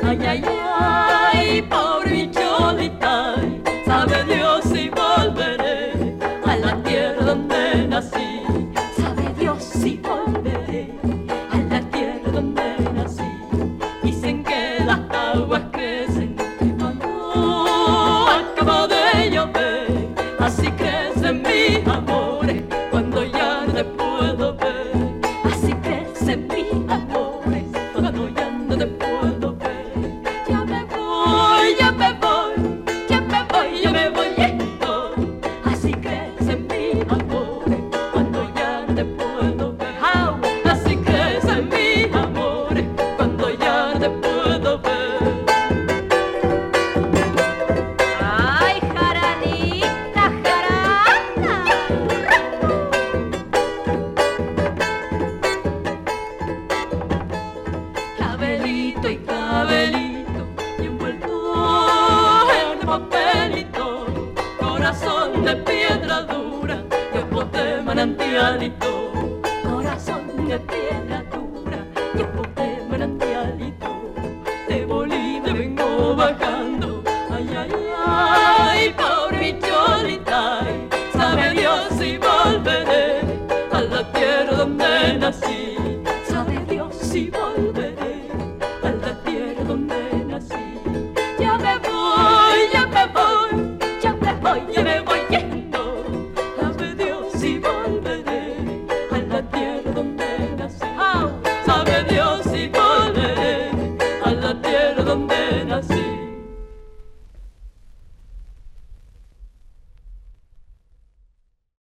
Ay, ay, ay, pobre mi Cholita, sabe Dios si volveré a la tierra donde nací. Sabe Dios si volveré a la tierra donde nací. Dicen que las aguas crecen cuando acaba de llover, así crecen mis amores cuando ya no te puedo ver. Así crecen mis amores cuando ya no te puedo ver. Ya me voy, ya me voy, ya me voy, ya me voy yendo. Así crecen mis amores cuando ya no te puedo ver. Así crecen mis amores cuando ya no te puedo ver. Ay, jaranita, jarana. Cabelito y cabelito, y envuelto en papelito, corazón de piedra dura, y ojos de manantialito. Corazón de piedra dura, y ojos de manantialito. De Bolivia vengo bajando, ay, ay, ay, pobre mi Cholita, sabe Dios si volveré a la tierra donde nací. Sabe Dios si volveré a la tierra donde nací. Ya me voy, ya me voy, ya me voy, ya me voy yendo. Sabe Dios si volveré a la tierra donde nací. Sabe Dios si volveré a la tierra donde nací.